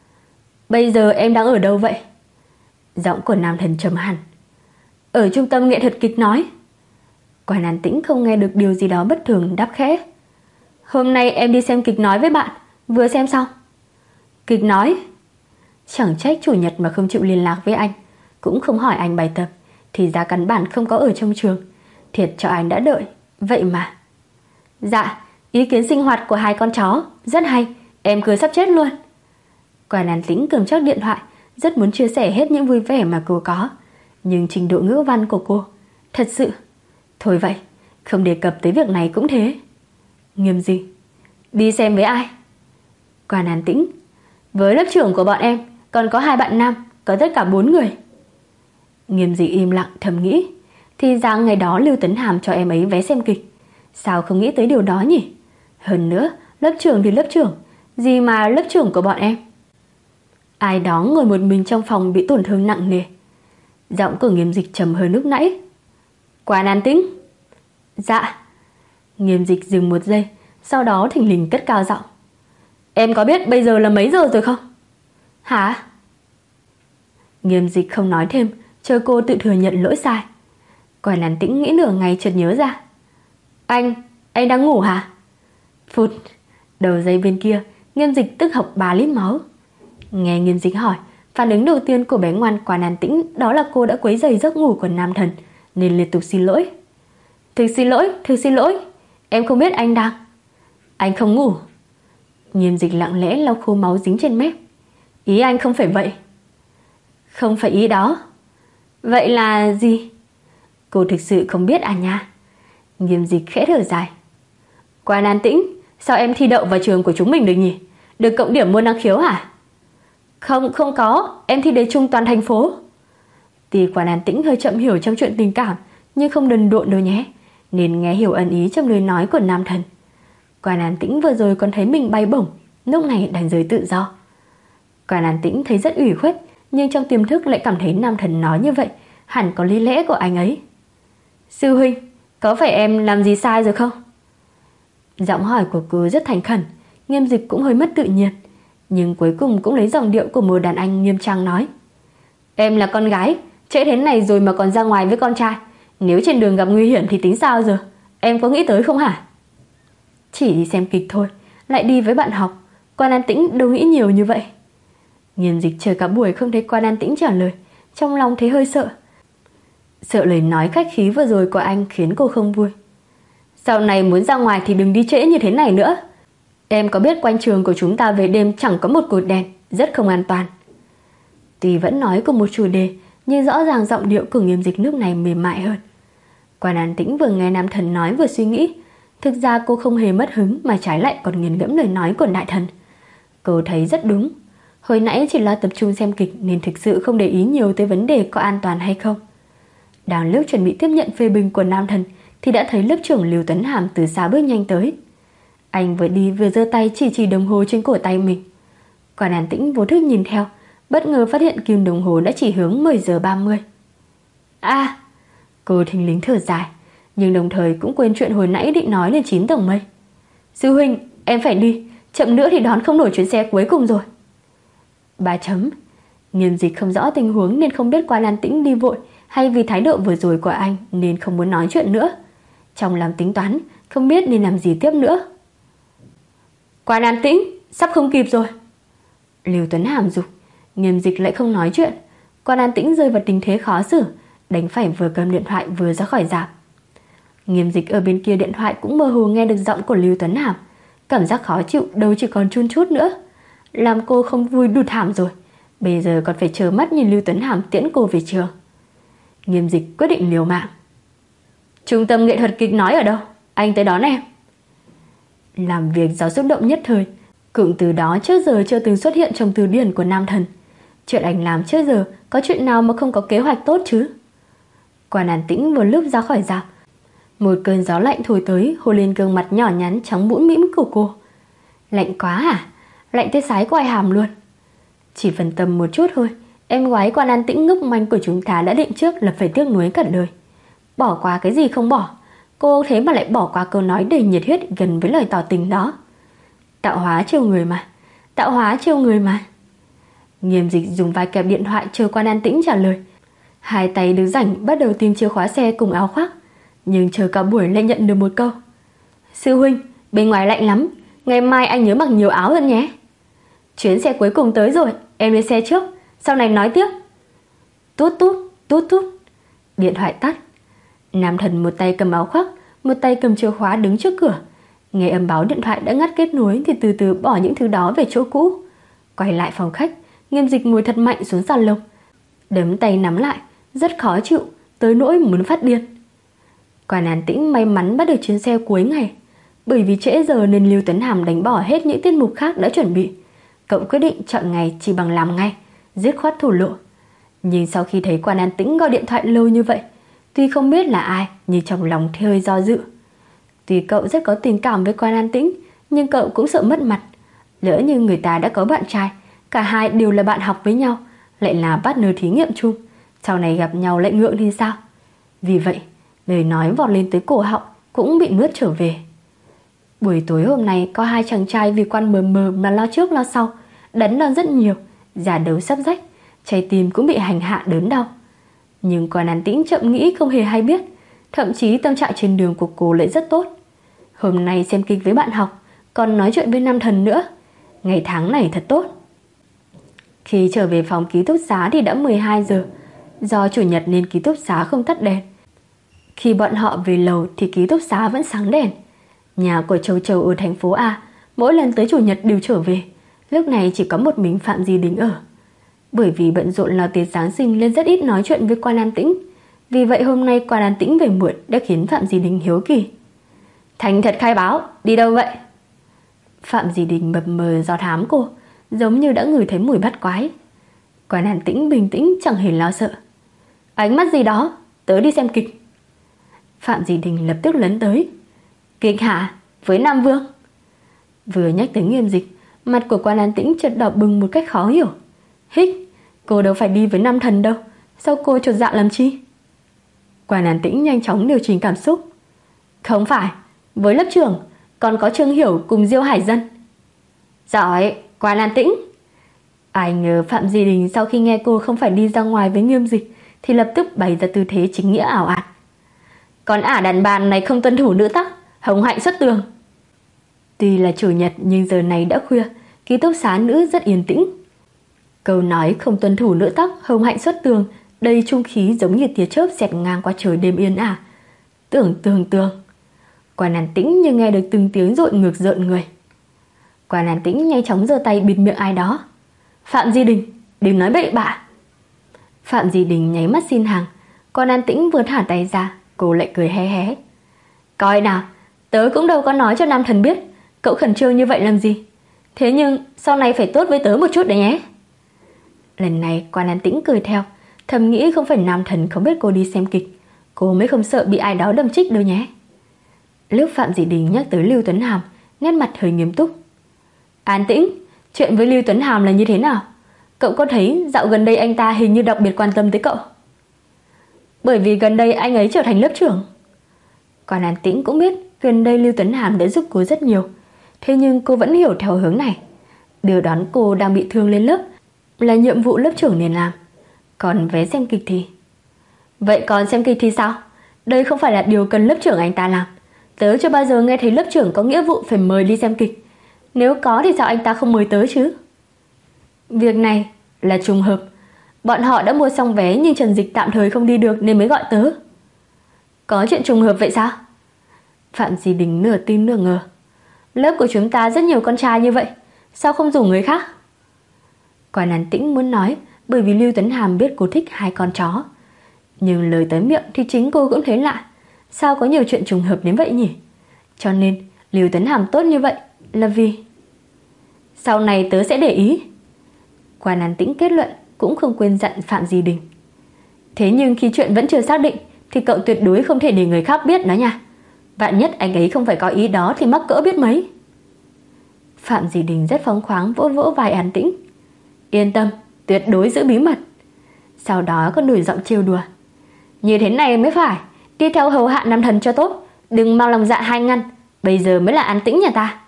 Bây giờ em đang ở đâu vậy? Giọng của Nam Thần trầm hẳn. Ở trung tâm nghệ thuật kịch nói. Quan An Tĩnh không nghe được điều gì đó bất thường đáp khẽ. Hôm nay em đi xem kịch nói với bạn, vừa xem xong. Kịch nói? Chẳng trách chủ nhật mà không chịu liên lạc với anh, cũng không hỏi anh bài tập, thì ra căn bản không có ở trong trường. Thiệt cho anh đã đợi, vậy mà. Dạ, ý kiến sinh hoạt của hai con chó rất hay, em cười sắp chết luôn. Quan An Tĩnh cầm chắc điện thoại, rất muốn chia sẻ hết những vui vẻ mà cô có, nhưng trình độ ngữ văn của cô thật sự... Thôi vậy, không đề cập tới việc này cũng thế. Nghiêm gì? Đi xem với ai? Quan An Tĩnh. Với lớp trưởng của bọn em, còn có hai bạn nam, có tất cả bốn người. Nghiêm Dị im lặng thầm nghĩ, thì ra ngày đó Lưu Tuấn Hàm cho em ấy vé xem kịch. Sao không nghĩ tới điều đó nhỉ? Hơn nữa, lớp trưởng thì lớp trưởng, gì mà lớp trưởng của bọn em. Ai đó ngồi một mình trong phòng bị tổn thương nặng nề. Giọng của Nghiêm Dịch trầm hơn lúc nãy. Quan An Tĩnh. Dạ. Nghiêm Dịch dừng một giây, sau đó thình lình cất cao giọng. Em có biết bây giờ là mấy giờ rồi không? Hả? Nghiêm Dịch không nói thêm, chờ cô tự thừa nhận lỗi sai. Quan An Tĩnh nghĩ nửa ngày chợt nhớ ra. Anh, anh đang ngủ hả? Phụt, đầu dây bên kia, Nghiêm Dịch tức học ba lít máu. Nghe Nghiêm Dịch hỏi, phản ứng đầu tiên của bé ngoan Quan An Tĩnh đó là cô đã quấy rầy giấc ngủ của Nam Thần, nên liên tục xin lỗi. Thực xin lỗi, thực xin lỗi, em không biết anh đang... Anh không ngủ. Nghiêm Dịch lặng lẽ lau khô máu dính trên mép. Ý anh không phải vậy. Không phải ý đó. Vậy là gì? Cô thực sự không biết à nha. Nghiêm Dịch khẽ thở dài. Quan An Tĩnh, sao em thi đậu vào trường của chúng mình được nhỉ? Được cộng điểm môn năng khiếu hả? Không, không có, em thi đế trung toàn thành phố. Tuy Quan An Tĩnh hơi chậm hiểu trong chuyện tình cảm, nhưng không đần độn đâu nhé, nên nghe hiểu ẩn ý trong lời nói của nam thần. Quan An Tĩnh vừa rồi còn thấy mình bay bổng, lúc này đánh giới tự do. Quan An Tĩnh thấy rất ủy khuất, nhưng trong tiềm thức lại cảm thấy nam thần nói như vậy hẳn có lý lẽ của anh ấy. Sư huynh, có phải em làm gì sai rồi không? Giọng hỏi của cô rất thành khẩn. Nghiêm Dịch cũng hơi mất tự nhiên, nhưng cuối cùng cũng lấy giọng điệu của một đàn anh nghiêm trang nói. Em là con gái, trễ thế này rồi mà còn ra ngoài với con trai, nếu trên đường gặp nguy hiểm thì tính sao giờ? Em có nghĩ tới không hả? Chỉ đi xem kịch thôi, lại đi với bạn học, Quan An Tĩnh đâu nghĩ nhiều như vậy. Nghiêm Dịch chờ cả buổi không thấy Quan An Tĩnh trả lời, trong lòng thấy hơi sợ. Sợ lời nói khách khí vừa rồi của anh khiến cô không vui. Sau này muốn ra ngoài thì đừng đi trễ như thế này nữa. Em có biết quanh trường của chúng ta về đêm chẳng có một cột đèn, rất không an toàn. Tuy vẫn nói cùng một chủ đề, nhưng rõ ràng giọng điệu của Nghiêm Dịch lúc này mềm mại hơn. Quan An Tĩnh vừa nghe nam thần nói vừa suy nghĩ. Thực ra cô không hề mất hứng, mà trái lại còn nghiền ngẫm lời nói của đại thần. Cô thấy rất đúng. Hồi nãy chỉ lo tập trung xem kịch nên thực sự không để ý nhiều tới vấn đề có an toàn hay không. Đang lúc chuẩn bị tiếp nhận phê bình của nam thần thì đã thấy lớp trưởng Lưu Tuấn Hàm từ xa bước nhanh tới. Anh vừa đi vừa giơ tay chỉ chỉ đồng hồ trên cổ tay mình. Quan An Tĩnh vô thức nhìn theo, bất ngờ phát hiện kim đồng hồ đã chỉ hướng mười giờ ba mươi. À, cô thình lình thở dài, nhưng đồng thời cũng quên chuyện hồi nãy định nói lên chín tầng mây. Sư huynh, em phải đi, chậm nữa thì đón không nổi chuyến xe cuối cùng rồi. Ba chấm. Nghiêm Dịch không rõ tình huống nên không biết Quan An Tĩnh đi vội hay vì thái độ vừa rồi của anh nên không muốn nói chuyện nữa. Trong lòng tính toán, không biết nên làm gì tiếp nữa. Quan An Tĩnh, sắp không kịp rồi. Lưu Tuấn Hàm giục. Nghiêm Dịch lại không nói chuyện. Quan An Tĩnh rơi vào tình thế khó xử, đành phải vừa cầm điện thoại vừa ra khỏi rạp. Nghiêm Dịch ở bên kia điện thoại cũng mơ hồ nghe được giọng của Lưu Tuấn Hàm. Cảm giác khó chịu đâu chỉ còn chun chút nữa. Làm cô không vui đụt hàm rồi, bây giờ còn phải chờ mắt nhìn Lưu Tuấn Hàm tiễn cô về trường. Nghiêm Dịch quyết định liều mạng. Trung tâm nghệ thuật kịch nói ở đâu? Anh tới đón em. Làm việc do xúc động nhất thời, cụm từ đó trước giờ chưa từng xuất hiện trong từ điển của nam thần. Chuyện anh làm trước giờ có chuyện nào mà không có kế hoạch tốt chứ? Quan An Tĩnh vừa lúc ra khỏi rạp, một cơn gió lạnh thổi tới, hôn lên gương mặt nhỏ nhắn trắng mũm mĩm của cô. Lạnh quá à? Lạnh tới sái quai hàm luôn. Chỉ phân tâm một chút thôi, em gái Quan An Tĩnh ngốc manh của chúng ta đã định trước là phải tiếc nuối cả đời. Bỏ qua cái gì không bỏ, cô thế mà lại bỏ qua câu nói đầy nhiệt huyết gần với lời tỏ tình đó. Tạo hóa trêu người mà, tạo hóa trêu người mà. Nghiêm Dịch dùng vai kẹp điện thoại chờ Quan An Tĩnh trả lời. Hai tay đứng rảnh bắt đầu tìm chìa khóa xe cùng áo khoác, nhưng chờ cả buổi lại nhận được một câu. Sư huynh, bên ngoài lạnh lắm, ngày mai anh nhớ mặc nhiều áo hơn nhé. Chuyến xe cuối cùng tới rồi, em lên xe trước, sau này nói tiếp. Tút tút, tút tút. Điện thoại tắt. Nam thần một tay cầm áo khoác, một tay cầm chìa khóa đứng trước cửa. Nghe âm báo điện thoại đã ngắt kết nối thì từ từ bỏ những thứ đó về chỗ cũ. Quay lại phòng khách, Nghiêm Dịch ngồi thật mạnh xuống salon, đấm tay nắm lại, rất khó chịu, tới nỗi muốn phát điên. Quan An Tĩnh may mắn bắt được chuyến xe cuối ngày. Bởi vì trễ giờ nên Lưu Tuấn Hàm đánh bỏ hết những tiết mục khác đã chuẩn bị. Cậu quyết định chọn ngày chỉ bằng làm ngay, dứt khoát thổ lộ. Nhưng sau khi thấy Quan An Tĩnh gọi điện thoại lâu như vậy, tuy không biết là ai nhưng trong lòng thì hơi do dự. Tuy cậu rất có tình cảm với Quan An Tĩnh, nhưng cậu cũng sợ mất mặt. Lỡ như người ta đã có bạn trai, cả hai đều là bạn học với nhau, lại là partner thí nghiệm chung, sau này gặp nhau lại ngượng thì sao? Vì vậy, lời nói vọt lên tới cổ họng cũng bị nuốt trở về. Buổi tối hôm nay có hai chàng trai vì Quan mờ mờ mà lo trước lo sau, đánh đòn rất nhiều, giả đấu sắp rách, trái tim cũng bị hành hạ đớn đau. Nhưng Quan An Tĩnh chậm nghĩ không hề hay biết, thậm chí tâm trạng trên đường của cô lại rất tốt. Hôm nay xem kịch với bạn học, còn nói chuyện với nam thần nữa. Ngày tháng này thật tốt. Khi trở về phòng ký túc xá thì đã mười hai giờ. Do chủ nhật nên ký túc xá không tắt đèn. Khi bọn họ về lầu thì ký túc xá vẫn sáng đèn. Nhà của Châu Châu ở thành phố A, mỗi lần tới chủ nhật đều trở về. Lúc này chỉ có một mình Phạm Di Đình ở. Bởi vì bận rộn lo tiệc Giáng sinh nên rất ít nói chuyện với Quan An Tĩnh. Vì vậy hôm nay Quan An Tĩnh về muộn đã khiến Phạm Di Đình hiếu kỳ. Thành thật khai báo, đi đâu vậy? Phạm Di Đình mập mờ do thám cô, giống như đã ngửi thấy mùi bắt quái. Quan An Tĩnh bình tĩnh chẳng hề lo sợ. Ánh mắt gì đó, tớ đi xem kịch. Phạm Di Đình lập tức lấn tới. Kịch hả? Với Nam Vương? Vừa nhắc tới Nghiêm Dịch, mặt của Quan An Tĩnh chợt đỏ bừng một cách khó hiểu. Hích, cô đâu phải đi với Nam Thần đâu, sao cô chột dạ làm chi? Quan An Tĩnh nhanh chóng điều chỉnh cảm xúc. Không phải, với lớp trưởng, còn có Trương Hiểu cùng Diêu Hải Dân. Giỏi, Quan An Tĩnh. Ai ngờ Phạm Di Đình sau khi nghe cô không phải đi ra ngoài với Nghiêm Dịch thì lập tức bày ra tư thế chính nghĩa ảo ạt. Còn ả đàn bà này không tuân thủ nữ tắc, hồng hạnh xuất tường. Tuy là chủ nhật nhưng giờ này đã khuya, ký túc xá nữ rất yên tĩnh. Câu nói không tuân thủ nữ tắc, hồng hạnh xuất tường đầy trung khí giống như tia chớp xẹt ngang qua trời đêm yên ả. Tưởng tưởng tưởng. Quan An Tĩnh như nghe được từng tiếng dội ngược rợn người. Quan An Tĩnh nhanh chóng giơ tay bịt miệng ai đó. Phạm Di Đình, đừng nói bậy bạ. Phạm Di Đình nháy mắt xin hàng. Quan An Tĩnh vừa thả tay ra, cô lại cười hé hé. Coi nào, tớ cũng đâu có nói cho Nam Thần biết, cậu khẩn trương như vậy làm gì. Thế nhưng sau này phải tốt với tớ một chút đấy nhé. Lần này Quan An Tĩnh cười theo, thầm nghĩ không phải Nam Thần không biết cô đi xem kịch, cô mới không sợ bị ai đó đâm chích đâu nhé. Lúc Phạm Di Đình nhắc tới Lưu Tuấn Hàm, nét mặt hơi nghiêm túc. An Tĩnh, chuyện với Lưu Tuấn Hàm là như thế nào? Cậu có thấy dạo gần đây anh ta hình như đặc biệt quan tâm tới cậu? Bởi vì gần đây anh ấy trở thành lớp trưởng. Quan An Tĩnh cũng biết gần đây Lưu Tuấn Hàm đã giúp cô rất nhiều. Thế nhưng cô vẫn hiểu theo hướng này. Đưa đón cô đang bị thương lên lớp là nhiệm vụ lớp trưởng nên làm. Còn vé xem kịch thì... Vậy còn xem kịch thì sao? Đây không phải là điều cần lớp trưởng anh ta làm. Tớ chưa bao giờ nghe thấy lớp trưởng có nghĩa vụ phải mời đi xem kịch. Nếu có thì sao anh ta không mời tớ chứ? Việc này là trùng hợp. Bọn họ đã mua xong vé nhưng Trần Dịch tạm thời không đi được nên mới gọi tớ. Có chuyện trùng hợp vậy sao? Phạm Di Đình nửa tin nửa ngờ. Lớp của chúng ta rất nhiều con trai như vậy, sao không rủ người khác? Quan An Tĩnh muốn nói bởi vì Lưu Tuấn Hàm biết cô thích hai con chó. Nhưng lời tới miệng thì chính cô cũng thấy lạ. Sao có nhiều chuyện trùng hợp đến vậy nhỉ? Cho nên Lưu Tuấn Hàm tốt như vậy là vì... Sau này tớ sẽ để ý. Quan An Tĩnh kết luận, cũng không quên dặn Phạm Di Đình. Thế nhưng khi chuyện vẫn chưa xác định thì cậu tuyệt đối không thể để người khác biết đó nha. Vạn nhất anh ấy không phải có ý đó thì mắc cỡ biết mấy. Phạm Di Đình rất phóng khoáng vỗ vỗ vai An Tĩnh. Yên tâm, tuyệt đối giữ bí mật. Sau đó còn đổi giọng trêu đùa. Như thế này mới phải, đi theo hầu hạ Nam Thần cho tốt, đừng mang lòng dạ hai ngăn. Bây giờ mới là An Tĩnh nhà ta.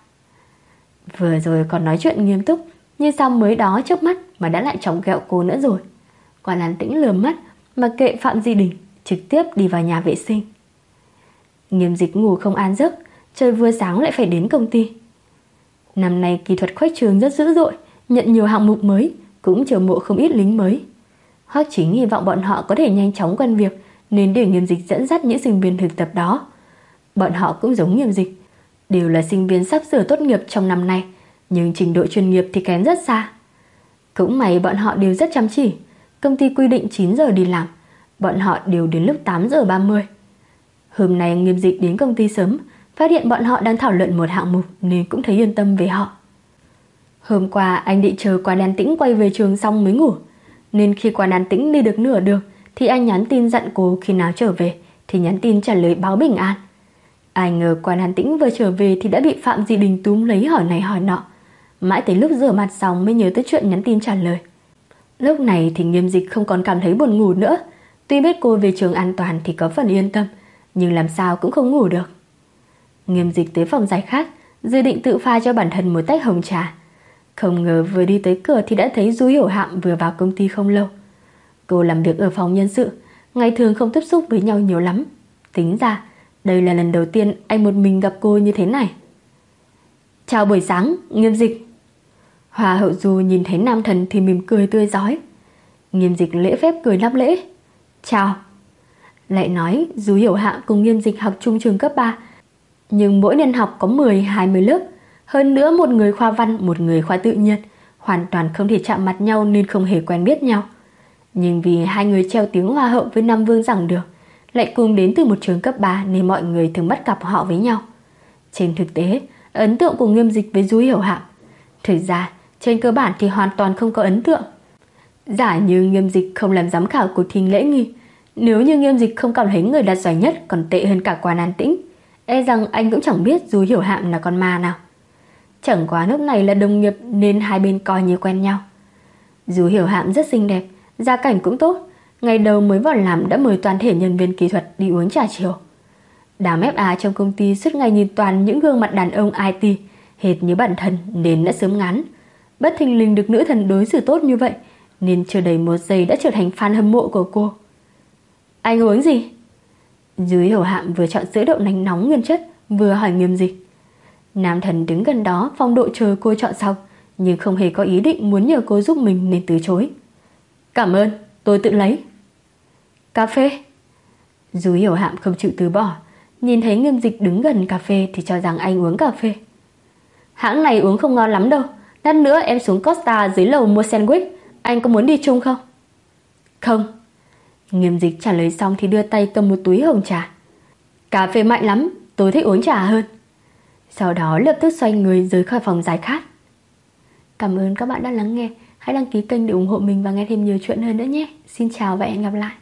Vừa rồi còn nói chuyện nghiêm túc, như sao mới đó chớp mắt mà đã lại chọc ghẹo cô nữa rồi. Quan An Tĩnh lườm mắt mà kệ Phạm Di Đình, trực tiếp đi vào nhà vệ sinh. Nghiêm Dịch ngủ không an giấc, trời vừa sáng lại phải đến công ty. Năm nay kỹ thuật khuếch trường rất dữ dội, nhận nhiều hạng mục mới, cũng chiêu mộ không ít lính mới. Hoắc Chính hy vọng bọn họ có thể nhanh chóng quen việc nên để Nghiêm Dịch dẫn dắt những sinh viên thực tập đó. Bọn họ cũng giống Nghiêm Dịch, đều là sinh viên sắp sửa tốt nghiệp trong năm nay, nhưng trình độ chuyên nghiệp thì kém rất xa. Cũng may bọn họ đều rất chăm chỉ. Công ty quy định chín giờ đi làm, bọn họ đều đến lúc tám giờ ba mươi. Hôm nay Nghiêm Dịch đến công ty sớm, phát hiện bọn họ đang thảo luận một hạng mục nên cũng thấy yên tâm về họ. Hôm qua anh định chờ Quan An Tĩnh quay về trường xong mới ngủ, nên khi Quan An Tĩnh đi được nửa đường thì anh nhắn tin dặn cô khi nào trở về thì nhắn tin trả lời báo bình an. Ai ngờ Quan An Tĩnh vừa trở về thì đã bị Phạm Di Đình túm lấy hỏi này hỏi nọ. Mãi tới lúc rửa mặt xong mới nhớ tới chuyện nhắn tin trả lời. Lúc này thì Nghiêm Dịch không còn cảm thấy buồn ngủ nữa. Tuy biết cô về trường an toàn thì có phần yên tâm, nhưng làm sao cũng không ngủ được. Nghiêm Dịch tới phòng giải khát, dự định tự pha cho bản thân một tách hồng trà. Không ngờ vừa đi tới cửa thì đã thấy Du Hiểu Hạm vừa vào công ty không lâu. Cô làm việc ở phòng nhân sự, ngày thường không tiếp xúc với nhau nhiều lắm. Tính ra đây là lần đầu tiên anh một mình gặp cô như thế này. Chào buổi sáng, Nghiêm Dịch. Hoa Hậu Du nhìn thấy Nam Thần thì mỉm cười tươi rói. Nghiêm Dịch lễ phép cười đáp lễ. Chào. Lại nói Du Hiểu Hạm cùng Nghiêm Dịch học chung trường cấp ba, Nhưng mỗi年học có mười hai mươi lớp, hơn nữa một người khoa văn, một người khoa tự nhiên, hoàn toàn không thể chạm mặt nhau nên không hề quen biết nhau. Nhưng vì hai người treo tiếng hoa hậu với Nam Vương giảng đường, lại cùng đến từ một trường cấp ba nên mọi người thường bắt gặp họ với nhau. Trên thực tế, ấn tượng của Nghiêm Dịch với Du Hiểu Hạm, thực ra trên cơ bản thì hoàn toàn không có ấn tượng. Giả như Nghiêm Dịch không làm giám khảo cuộc thi lễ nghi, nếu như Nghiêm Dịch không cảm thấy người đạt giải nhất còn tệ hơn cả Quan An Tĩnh, e rằng anh cũng chẳng biết Du Hiểu Hạm là con ma nào. Chẳng qua lúc này là đồng nghiệp nên hai bên coi như quen nhau. Du Hiểu Hạm rất xinh đẹp, gia cảnh cũng tốt, ngày đầu mới vào làm đã mời toàn thể nhân viên kỹ thuật đi uống trà chiều. Đám ép a trong công ty suốt ngày nhìn toàn những gương mặt đàn ông i tê, hệt như bản thân nên đã sớm ngán. Bất thình lình được nữ thần đối xử tốt như vậy, nên chưa đầy một giây đã trở thành fan hâm mộ của cô. Anh uống gì? Du Hiểu Hạm vừa chọn sữa đậu nành nóng nguyên chất, vừa hỏi Nghiêm Dịch. Nam thần đứng gần đó phong độ chờ cô chọn xong, nhưng không hề có ý định muốn nhờ cô giúp mình nên từ chối. Cảm ơn, tôi tự lấy. Cà phê? Du Hiểu Hạm không chịu từ bỏ, nhìn thấy Nghiêm Dịch đứng gần cà phê thì cho rằng anh uống cà phê. Hãng này uống không ngon lắm đâu, lát nữa em xuống Costa dưới lầu mua sandwich, anh có muốn đi chung không? Không. Nghiêm Dịch trả lời xong thì đưa tay cầm một túi hồng trà. Cà phê mạnh lắm, tôi thích uống trà hơn. Sau đó lập tức xoay người rời khỏi phòng giải khát. Cảm ơn các bạn đã lắng nghe. Hãy đăng ký kênh để ủng hộ mình và nghe thêm nhiều chuyện hơn nữa nhé. Xin chào và hẹn gặp lại.